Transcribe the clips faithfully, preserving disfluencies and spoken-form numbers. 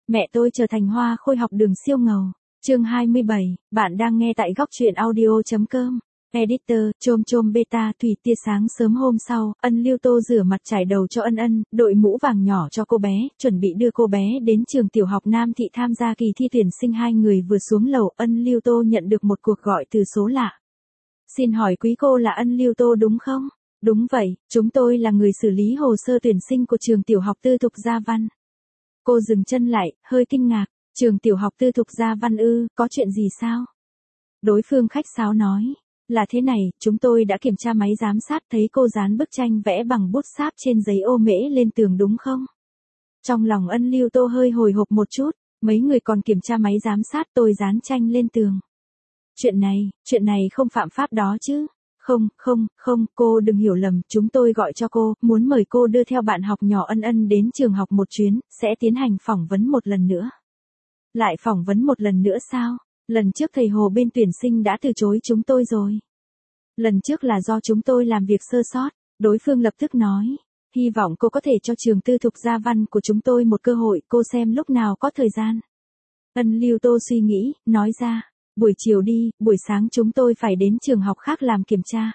Mẹ tôi trở thành hoa khôi học đường siêu ngầu. Chương hai mươi bảy, bạn đang nghe tại góc truyện audio chấm com. Editor, chôm chôm beta, thủy tia sáng sớm hôm sau, Ân Lưu Tô rửa mặt trải đầu cho Ân Ân, đội mũ vàng nhỏ cho cô bé, chuẩn bị đưa cô bé đến trường tiểu học Nam Thị tham gia kỳ thi tuyển sinh. Hai người vừa xuống lầu, Ân Lưu Tô nhận được một cuộc gọi từ số lạ. Xin hỏi quý cô là Ân Lưu Tô đúng không? Đúng vậy, chúng tôi là người xử lý hồ sơ tuyển sinh của trường tiểu học tư thục Gia Văn. Cô dừng chân lại, hơi kinh ngạc. Trường tiểu học tư thục Gia Văn ư, có chuyện gì sao? Đối phương khách sáo nói. Là thế này, chúng tôi đã kiểm tra máy giám sát thấy cô dán bức tranh vẽ bằng bút sáp trên giấy ô mễ lên tường đúng không? Trong lòng Ân Lưu Tô hơi hồi hộp một chút, mấy người còn kiểm tra máy giám sát tôi dán tranh lên tường. Chuyện này, chuyện này không phạm pháp đó chứ? Không, không, không, cô đừng hiểu lầm, chúng tôi gọi cho cô, muốn mời cô đưa theo bạn học nhỏ Ân Ân đến trường học một chuyến, sẽ tiến hành phỏng vấn một lần nữa. Lại phỏng vấn một lần nữa sao? Lần trước thầy Hồ bên tuyển sinh đã từ chối chúng tôi rồi. Lần trước là do chúng tôi làm việc sơ sót, đối phương lập tức nói. Hy vọng cô có thể cho trường tư thục Gia Văn của chúng tôi một cơ hội, cô xem lúc nào có thời gian. Ân Lưu Tô suy nghĩ, nói ra. Buổi chiều đi, buổi sáng chúng tôi phải đến trường học khác làm kiểm tra.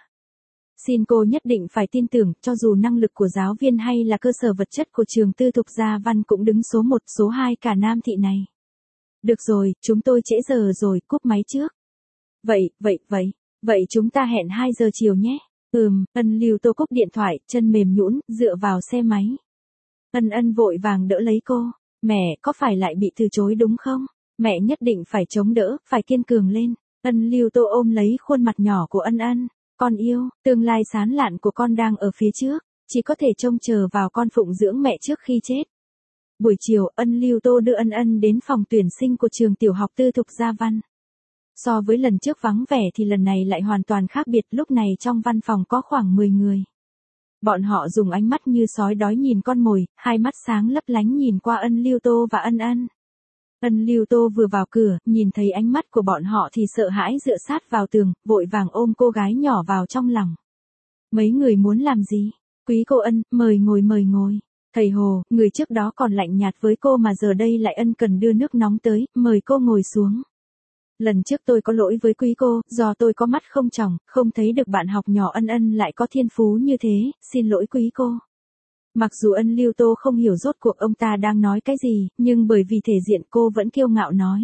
Xin cô nhất định phải tin tưởng, cho dù năng lực của giáo viên hay là cơ sở vật chất của trường tư thục Gia Văn cũng đứng số một, số hai cả Nam Thị này. Được rồi, chúng tôi trễ giờ rồi, cúp máy trước. Vậy, vậy, vậy, vậy chúng ta hẹn hai giờ chiều nhé. Ừm, Ân Lưu Tô cúp điện thoại, chân mềm nhũn, dựa vào xe máy. Ân Ân vội vàng đỡ lấy cô. Mẹ, có phải lại bị từ chối đúng không? Mẹ nhất định phải chống đỡ, phải kiên cường lên. Ân Lưu Tô ôm lấy khuôn mặt nhỏ của Ân Ân. Con yêu, tương lai sáng lạn của con đang ở phía trước, chỉ có thể trông chờ vào con phụng dưỡng mẹ trước khi chết. Buổi chiều, Ân Lưu Tô đưa Ân Ân đến phòng tuyển sinh của trường tiểu học tư thục Gia Văn. So với lần trước vắng vẻ thì lần này lại hoàn toàn khác biệt, lúc này trong văn phòng có khoảng mười người. Bọn họ dùng ánh mắt như sói đói nhìn con mồi, hai mắt sáng lấp lánh nhìn qua Ân Lưu Tô và Ân Ân. Ân Lưu Tô vừa vào cửa, nhìn thấy ánh mắt của bọn họ thì sợ hãi dựa sát vào tường, vội vàng ôm cô gái nhỏ vào trong lòng. Mấy người muốn làm gì? Quý cô Ân, mời ngồi mời ngồi. Thầy Hồ, người trước đó còn lạnh nhạt với cô mà giờ đây lại ân cần đưa nước nóng tới, mời cô ngồi xuống. Lần trước tôi có lỗi với quý cô, do tôi có mắt không tròng, không thấy được bạn học nhỏ Ân Ân lại có thiên phú như thế, xin lỗi quý cô. Mặc dù Ân Lưu Tô không hiểu rốt cuộc ông ta đang nói cái gì, nhưng bởi vì thể diện cô vẫn kiêu ngạo nói.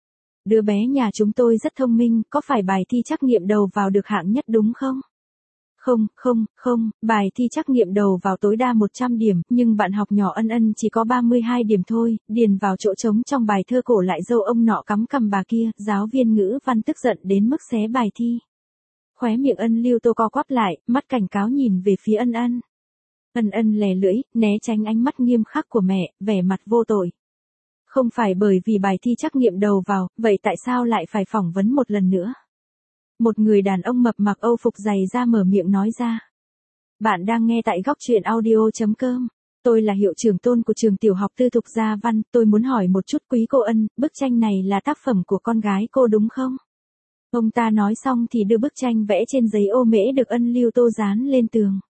Đứa bé nhà chúng tôi rất thông minh, có phải bài thi trắc nghiệm đầu vào được hạng nhất đúng không? Không, không, không, bài thi trắc nghiệm đầu vào tối đa một trăm điểm, nhưng bạn học nhỏ Ân Ân chỉ có ba mươi hai điểm thôi, điền vào chỗ trống trong bài thơ cổ lại dâu ông nọ cắm cằm bà kia, giáo viên ngữ văn tức giận đến mức xé bài thi. Khóe miệng Ân Lưu Tô co quắp lại, mắt cảnh cáo nhìn về phía Ân Ân. Ân Ân lè lưỡi, né tránh ánh mắt nghiêm khắc của mẹ, vẻ mặt vô tội. Không phải bởi vì bài thi trắc nghiệm đầu vào, vậy tại sao lại phải phỏng vấn một lần nữa? Một người đàn ông mập mặc Âu phục dày da mở miệng nói ra. Bạn đang nghe tại góc truyện audio chấm com. Tôi là hiệu trưởng Tôn của trường tiểu học tư thục Gia Văn, tôi muốn hỏi một chút quý cô Ân, bức tranh này là tác phẩm của con gái cô đúng không? Ông ta nói xong thì đưa bức tranh vẽ trên giấy ô mễ được Ân Lưu Tô dán lên tường.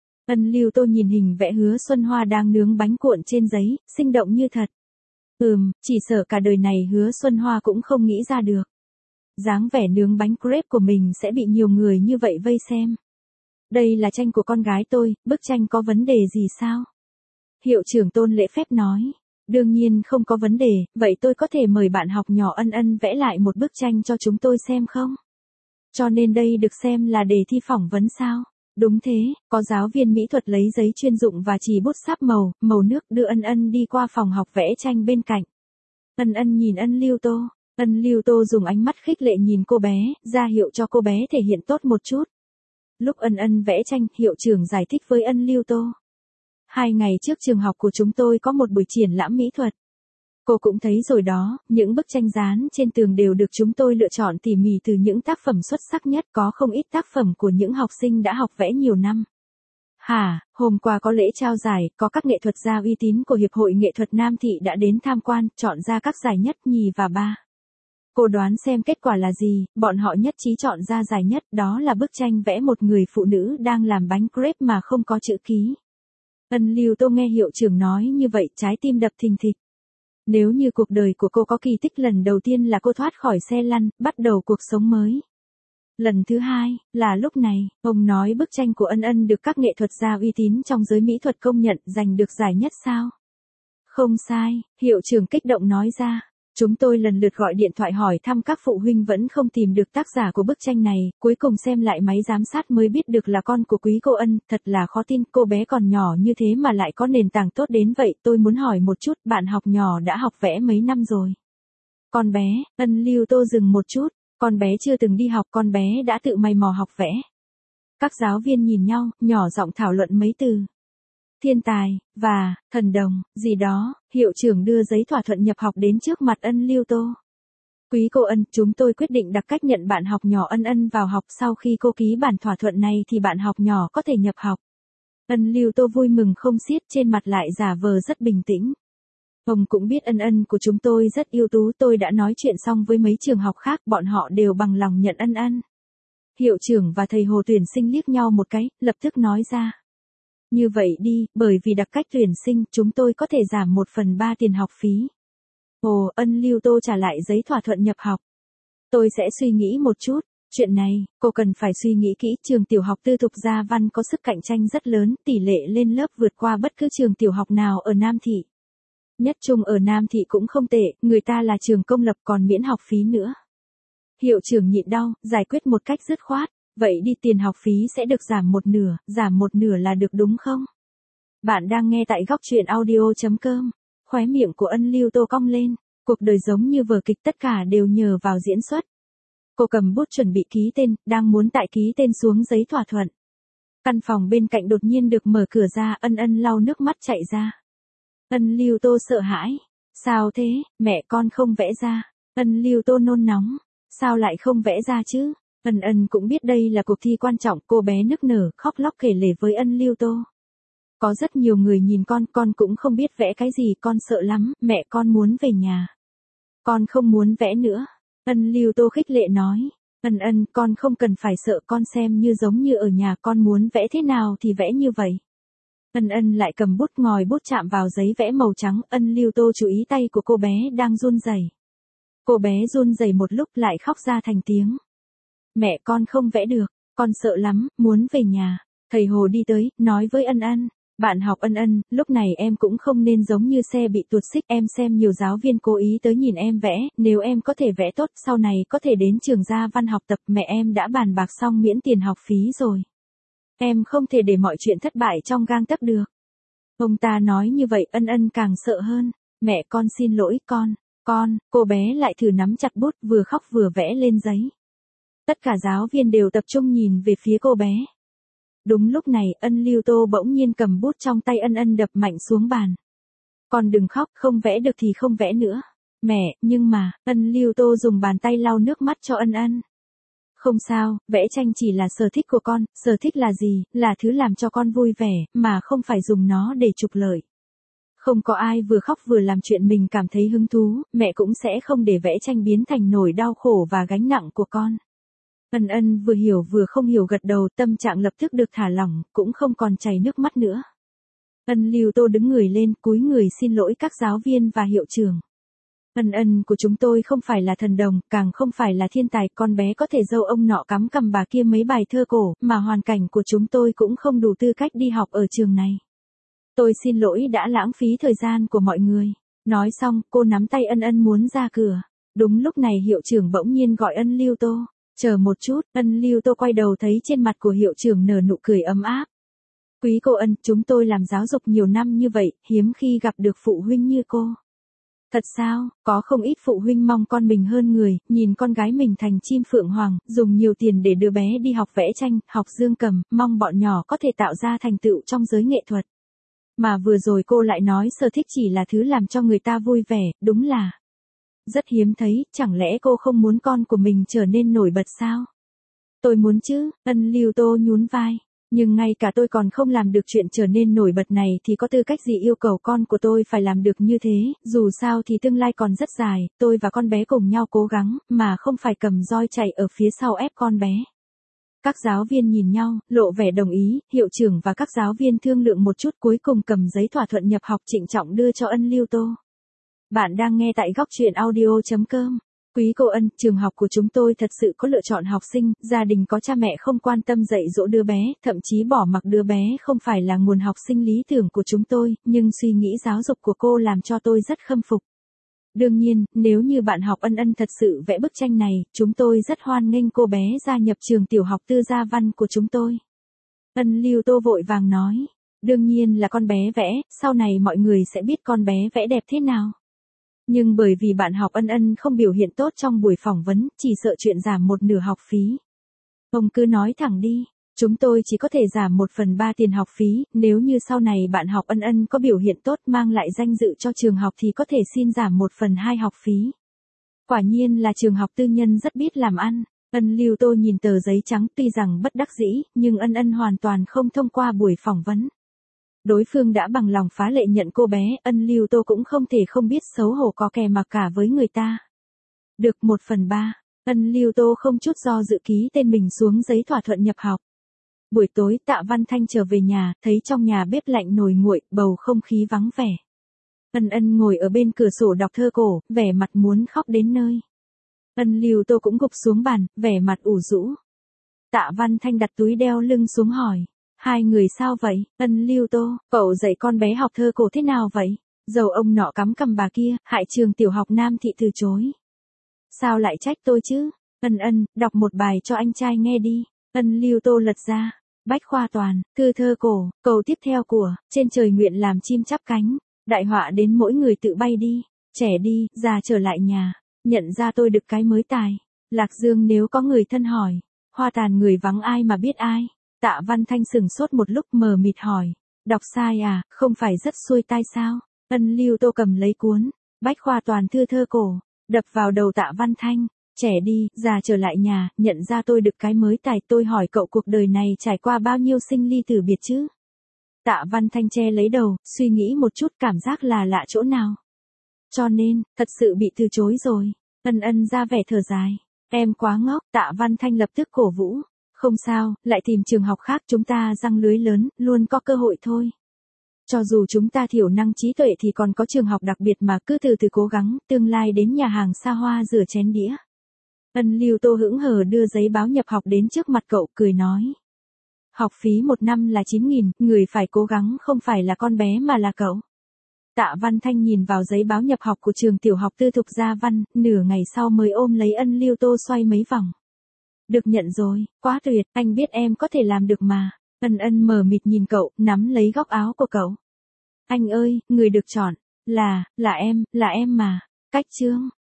Ân Lưu Tô nhìn hình vẽ Hứa Xuân Hoa đang nướng bánh cuộn trên giấy, sinh động như thật. Ừm, chỉ sợ cả đời này Hứa Xuân Hoa cũng không nghĩ ra được. Dáng vẻ nướng bánh crepe của mình sẽ bị nhiều người như vậy vây xem. Đây là tranh của con gái tôi, bức tranh có vấn đề gì sao? Hiệu trưởng Tôn lễ phép nói. Đương nhiên không có vấn đề, vậy tôi có thể mời bạn học nhỏ Ân Ân vẽ lại một bức tranh cho chúng tôi xem không? Cho nên đây được xem là đề thi phỏng vấn sao? Đúng thế, có giáo viên mỹ thuật lấy giấy chuyên dụng và chì bút sáp màu, màu nước đưa Ân Ân đi qua phòng học vẽ tranh bên cạnh. Ân Ân nhìn Ân Lưu Tô. Ân Lưu Tô dùng ánh mắt khích lệ nhìn cô bé, ra hiệu cho cô bé thể hiện tốt một chút. Lúc Ân Ân vẽ tranh, hiệu trưởng giải thích với Ân Lưu Tô. Hai ngày trước trường học của chúng tôi có một buổi triển lãm mỹ thuật. Cô cũng thấy rồi đó, những bức tranh dán trên tường đều được chúng tôi lựa chọn tỉ mỉ từ những tác phẩm xuất sắc nhất, có không ít tác phẩm của những học sinh đã học vẽ nhiều năm. Hả, hôm qua có lễ trao giải, có các nghệ thuật gia uy tín của Hiệp hội Nghệ thuật Nam Thị đã đến tham quan, chọn ra các giải nhất, nhì và ba. Cô đoán xem kết quả là gì, bọn họ nhất trí chọn ra giải nhất, đó là bức tranh vẽ một người phụ nữ đang làm bánh crepe mà không có chữ ký. Ân Lưu Tô nghe hiệu trưởng nói như vậy, trái tim đập thình thịch. Nếu như cuộc đời của cô có kỳ tích, lần đầu tiên là cô thoát khỏi xe lăn, bắt đầu cuộc sống mới. Lần thứ hai, là lúc này, ông nói bức tranh của Ân Ân được các nghệ thuật gia uy tín trong giới mỹ thuật công nhận, giành được giải nhất sao? Không sai, hiệu trưởng kích động nói ra. Chúng tôi lần lượt gọi điện thoại hỏi thăm các phụ huynh vẫn không tìm được tác giả của bức tranh này, cuối cùng xem lại máy giám sát mới biết được là con của quý cô Ân, thật là khó tin, cô bé còn nhỏ như thế mà lại có nền tảng tốt đến vậy, tôi muốn hỏi một chút, bạn học nhỏ đã học vẽ mấy năm rồi? Con bé, Ân Lưu Tô dừng một chút, con bé chưa từng đi học, con bé đã tự mày mò học vẽ. Các giáo viên nhìn nhau, nhỏ giọng thảo luận mấy từ. Thiên tài, và, thần đồng, gì đó, hiệu trưởng đưa giấy thỏa thuận nhập học đến trước mặt Ân Lưu Tô. Quý cô Ân, chúng tôi quyết định đặc cách nhận bạn học nhỏ Ân Ân vào học, sau khi cô ký bản thỏa thuận này thì bạn học nhỏ có thể nhập học. Ân Lưu Tô vui mừng không xiết, trên mặt lại giả vờ rất bình tĩnh. Ông cũng biết Ân Ân của chúng tôi rất ưu tú, tôi đã nói chuyện xong với mấy trường học khác, bọn họ đều bằng lòng nhận Ân Ân. Hiệu trưởng và thầy Hồ tuyển sinh liếc nhau một cái, lập tức nói ra. Như vậy đi, bởi vì đặc cách tuyển sinh, chúng tôi có thể giảm một phần ba tiền học phí. Ồ, Ân Lưu Tô trả lại giấy thỏa thuận nhập học. Tôi sẽ suy nghĩ một chút. Chuyện này, cô cần phải suy nghĩ kỹ, trường tiểu học tư thục Gia Văn có sức cạnh tranh rất lớn, tỷ lệ lên lớp vượt qua bất cứ trường tiểu học nào ở Nam Thị. Nhất trung ở Nam Thị cũng không tệ, người ta là trường công lập còn miễn học phí nữa. Hiệu trưởng nhịn đau, giải quyết một cách dứt khoát. Vậy đi, tiền học phí sẽ được giảm một nửa, giảm một nửa là được đúng không? Bạn đang nghe tại góc truyện audio chấm com. Khóe miệng của Ân Lưu Tô cong lên, cuộc đời giống như vở kịch, tất cả đều nhờ vào diễn xuất. Cô cầm bút chuẩn bị ký tên, đang muốn tại ký tên xuống giấy thỏa thuận. Căn phòng bên cạnh đột nhiên được mở cửa ra, Ân Ân lau nước mắt chạy ra. Ân Lưu Tô sợ hãi. Sao thế, mẹ con không vẽ ra. Ân Lưu Tô nôn nóng. Sao lại không vẽ ra chứ? Ân Ân cũng biết đây là cuộc thi quan trọng, cô bé nức nở, khóc lóc kể lể với Ân Lưu Tô. Có rất nhiều người nhìn con, con cũng không biết vẽ cái gì, con sợ lắm, mẹ con muốn về nhà. Con không muốn vẽ nữa. Ân Lưu Tô khích lệ nói. Ân Ân, con không cần phải sợ, con xem như giống như ở nhà, con muốn vẽ thế nào thì vẽ như vậy. Ân Ân lại cầm bút, ngòi bút chạm vào giấy vẽ màu trắng, Ân Lưu Tô chú ý tay của cô bé đang run rẩy. Cô bé run rẩy một lúc lại khóc ra thành tiếng. Mẹ con không vẽ được, con sợ lắm, muốn về nhà. Thầy Hồ đi tới, nói với Ân Ân. Bạn học Ân Ân, lúc này em cũng không nên giống như xe bị tuột xích, em xem nhiều giáo viên cố ý tới nhìn em vẽ, nếu em có thể vẽ tốt, sau này có thể đến trường Gia Văn học tập, mẹ em đã bàn bạc xong miễn tiền học phí rồi. Em không thể để mọi chuyện thất bại trong gang tấc được. Ông ta nói như vậy, Ân Ân càng sợ hơn. Mẹ con xin lỗi, con, con, cô bé lại thử nắm chặt bút, vừa khóc vừa vẽ lên giấy. Tất cả giáo viên đều tập trung nhìn về phía cô bé. Đúng lúc này, Ân Lưu Tô bỗng nhiên cầm bút trong tay Ân Ân đập mạnh xuống bàn. Con đừng khóc, không vẽ được thì không vẽ nữa. Mẹ, nhưng mà, Ân Lưu Tô dùng bàn tay lau nước mắt cho Ân Ân. Không sao, vẽ tranh chỉ là sở thích của con, sở thích là gì, là thứ làm cho con vui vẻ, mà không phải dùng nó để trục lợi. Không có ai vừa khóc vừa làm chuyện mình cảm thấy hứng thú, mẹ cũng sẽ không để vẽ tranh biến thành nỗi đau khổ và gánh nặng của con. Ân Ân vừa hiểu vừa không hiểu gật đầu, tâm trạng lập tức được thả lỏng, cũng không còn chảy nước mắt nữa. Ân Lưu Tô đứng người lên, cúi người xin lỗi các giáo viên và hiệu trưởng. Ân Ân của chúng tôi không phải là thần đồng, càng không phải là thiên tài, con bé có thể dâu ông nọ cắm cầm bà kia mấy bài thơ cổ, mà hoàn cảnh của chúng tôi cũng không đủ tư cách đi học ở trường này. Tôi xin lỗi đã lãng phí thời gian của mọi người. Nói xong, cô nắm tay Ân Ân muốn ra cửa. Đúng lúc này hiệu trưởng bỗng nhiên gọi Ân Lưu Tô. Chờ một chút, Ân Lưu Tô quay đầu thấy trên mặt của hiệu trưởng nở nụ cười ấm áp. Quý cô Ân, chúng tôi làm giáo dục nhiều năm như vậy, hiếm khi gặp được phụ huynh như cô. Thật sao, có không ít phụ huynh mong con mình hơn người, nhìn con gái mình thành chim phượng hoàng, dùng nhiều tiền để đưa bé đi học vẽ tranh, học dương cầm, mong bọn nhỏ có thể tạo ra thành tựu trong giới nghệ thuật. Mà vừa rồi cô lại nói sở thích chỉ là thứ làm cho người ta vui vẻ, đúng là rất hiếm thấy, chẳng lẽ cô không muốn con của mình trở nên nổi bật sao? Tôi muốn chứ, Ân Lưu Tô nhún vai. Nhưng ngay cả tôi còn không làm được chuyện trở nên nổi bật này thì có tư cách gì yêu cầu con của tôi phải làm được như thế, dù sao thì tương lai còn rất dài, tôi và con bé cùng nhau cố gắng, mà không phải cầm roi chạy ở phía sau ép con bé. Các giáo viên nhìn nhau, lộ vẻ đồng ý, hiệu trưởng và các giáo viên thương lượng một chút cuối cùng cầm giấy thỏa thuận nhập học trịnh trọng đưa cho Ân Lưu Tô. Bạn đang nghe tại góc truyện audio chấm com. Quý cô Ân, trường học của chúng tôi thật sự có lựa chọn học sinh, gia đình có cha mẹ không quan tâm dạy dỗ đứa bé, thậm chí bỏ mặc đứa bé không phải là nguồn học sinh lý tưởng của chúng tôi, nhưng suy nghĩ giáo dục của cô làm cho tôi rất khâm phục. Đương nhiên, nếu như bạn học Ân Ân thật sự vẽ bức tranh này, chúng tôi rất hoan nghênh cô bé gia nhập trường tiểu học Tư Gia Văn của chúng tôi. Ân Lưu Tô vội vàng nói, đương nhiên là con bé vẽ, sau này mọi người sẽ biết con bé vẽ đẹp thế nào. Nhưng bởi vì bạn học Ân Ân không biểu hiện tốt trong buổi phỏng vấn, chỉ sợ chuyện giảm một nửa học phí. Ông cứ nói thẳng đi, chúng tôi chỉ có thể giảm một phần ba tiền học phí, nếu như sau này bạn học Ân Ân có biểu hiện tốt mang lại danh dự cho trường học thì có thể xin giảm một phần hai học phí. Quả nhiên là trường học tư nhân rất biết làm ăn. Ân Lưu Tô nhìn tờ giấy trắng tuy rằng bất đắc dĩ, nhưng Ân Ân hoàn toàn không thông qua buổi phỏng vấn. Đối phương đã bằng lòng phá lệ nhận cô bé, Ân Lưu Tô cũng không thể không biết xấu hổ có kè mặc cả với người ta. Được một phần ba, Ân Lưu Tô không chút do dự ký tên mình xuống giấy thỏa thuận nhập học. Buổi tối Tạ Văn Thanh trở về nhà, thấy trong nhà bếp lạnh nồi nguội, bầu không khí vắng vẻ. Ân Ân ngồi ở bên cửa sổ đọc thơ cổ, vẻ mặt muốn khóc đến nơi. Ân Lưu Tô cũng gục xuống bàn, vẻ mặt ủ rũ. Tạ Văn Thanh đặt túi đeo lưng xuống hỏi. Hai người sao vậy? Ân Lưu Tô, cậu dạy con bé học thơ cổ thế nào vậy? Dầu ông nọ cắm cằm bà kia, hại trường tiểu học Nam Thị từ chối. Sao lại trách tôi chứ? Ân Ân, đọc một bài cho anh trai nghe đi. Ân Lưu Tô lật ra. Bách khoa toàn, thư thơ cổ, câu tiếp theo của, trên trời nguyện làm chim chắp cánh. Đại họa đến mỗi người tự bay đi. Trẻ đi, già trở lại nhà. Nhận ra tôi được cái mới tài. Lạc Dương nếu có người thân hỏi. Hoa tàn người vắng ai mà biết ai. Tạ Văn Thanh sừng sốt một lúc mờ mịt hỏi. Đọc sai à, không phải rất xuôi tai sao? Ân Lưu Tô cầm lấy cuốn. Bách khoa toàn thư thơ cổ. Đập vào đầu Tạ Văn Thanh. Trẻ đi, già trở lại nhà, nhận ra tôi được cái mới tài. Tôi hỏi cậu cuộc đời này trải qua bao nhiêu sinh ly tử biệt chứ? Tạ Văn Thanh che lấy đầu, suy nghĩ một chút cảm giác là lạ chỗ nào. Cho nên, thật sự bị từ chối rồi. Ân Ân ra vẻ thở dài. Em quá ngốc, Tạ Văn Thanh lập tức cổ vũ. Không sao, lại tìm trường học khác, chúng ta răng lưới lớn, luôn có cơ hội thôi. Cho dù chúng ta thiểu năng trí tuệ thì còn có trường học đặc biệt mà, cứ từ từ cố gắng, tương lai đến nhà hàng xa hoa rửa chén đĩa. Ân Lưu Tô hững hờ đưa giấy báo nhập học đến trước mặt cậu, cười nói. Học phí một năm là chín nghìn, người phải cố gắng không phải là con bé mà là cậu. Tạ Văn Thanh nhìn vào giấy báo nhập học của trường tiểu học Tư Thục Gia Văn, nửa ngày sau mới ôm lấy Ân Lưu Tô xoay mấy vòng. Được nhận rồi, quá tuyệt, anh biết em có thể làm được mà. Ân Ân mờ mịt nhìn cậu, nắm lấy góc áo của cậu. Anh ơi, người được chọn, là, là em, là em mà. Cách chương.